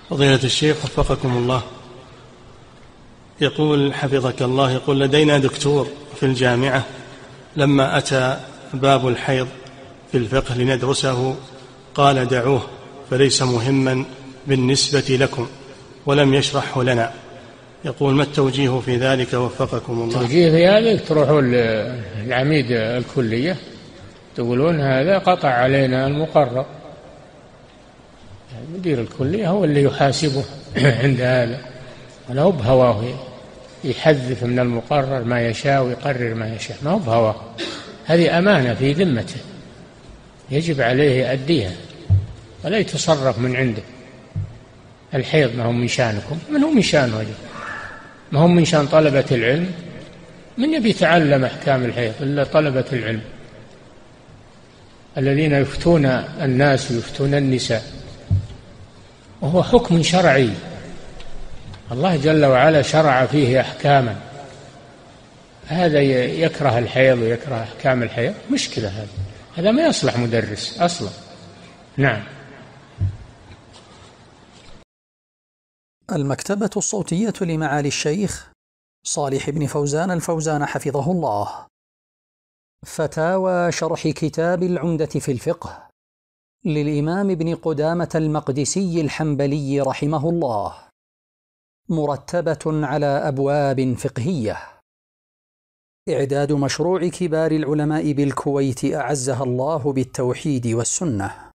فضيلة الشيخ وفقكم الله، يقول حفظك الله، يقول لدينا دكتور في الجامعة لما أتى باب الحيض في الفقه لندرسه قال دعوه فليس مهما بالنسبة لكم ولم يشرحه لنا. يقول ما التوجيه في ذلك وفقكم الله؟ التوجيه في ذلك تروحوا للعميد الكلية تقولون هذا قطع علينا المقرر، مدير الكلية هو اللي يحاسبه عند هذا، ولا هو بهواه يحذف من المقرر ما يشاء ويقرر ما يشاء، ما هو بهواه، هذه أمانة في ذمته يجب عليه يؤديها ولا يتصرف من عنده. الحيض ما هو من شانكم، من هو من شانه؟ ما هم من شان طلبة العلم؟ من يبي يتعلم أحكام الحيض إلا طلبة العلم الذين يفتون الناس ويفتون النساء، وهو حكم شرعي الله جل وعلا شرع فيه أحكاما، هذا يكره الحيض ويكره أحكام الحيض، مشكلة. هذا ما يصلح مدرس أصلا. نعم. المكتبة الصوتية لمعالي الشيخ صالح بن فوزان الفوزان حفظه الله. فتاوى شرح كتاب العمدة في الفقه للإمام ابن قدامة المقدسي الحنبلي رحمه الله، مرتبة على أبواب فقهية. إعداد مشروع كبار العلماء بالكويت أعزها الله بالتوحيد والسنة.